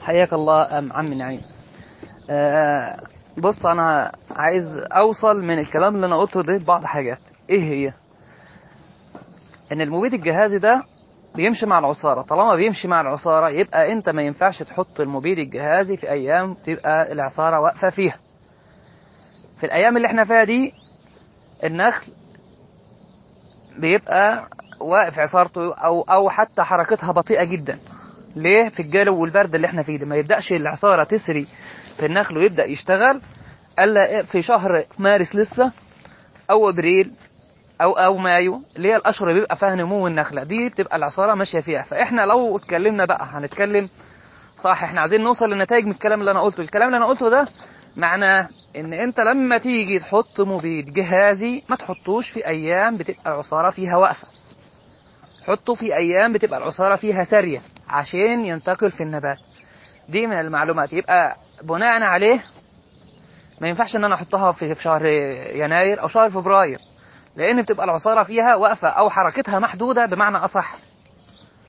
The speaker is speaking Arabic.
حياك الله عم نعيم. بص، انا عايز اوصل من الكلام اللي انا قلته ده بعض حاجات. ايه هي؟ ان المبيد الجهازي ده بيمشي مع العصارة. طالما بيمشي مع العصارة يبقى انت ما ينفعش تحط المبيد الجهازي في ايام تبقى العصارة واقفة فيها. في الايام اللي احنا فيها دي النخل بيبقى واقف عصارته او حتى حركتها بطيئة جدا. ليه؟ في الجو والبرد اللي احنا فيه ده ما يبدأش العصارة تسري في النخل ويبدأ يشتغل الا في شهر مارس لسه، او ابريل، او مايو، اللي هي الاشهر اللي بيبقى فيها نمو النخله دي بتبقى العصاره ماشيه فيها. فاحنا لو اتكلمنا بقى هنتكلم صح، احنا عايزين نوصل لنتائج من الكلام اللي انا قلته. الكلام اللي انا قلته ده معناه ان انت لما تيجي تحط مبيد جهازي ما تحطوش في ايام بتبقى العصاره فيها واقفه، حطه في ايام بتبقى العصاره فيها ساريه عشان ينتقل في النبات. دي من المعلومات. يبقى بناء عليه ما ينفعش ان انا احطها في شهر يناير او شهر فبراير، لان بتبقى العصاره فيها واقفه او حركتها محدوده بمعنى اصح.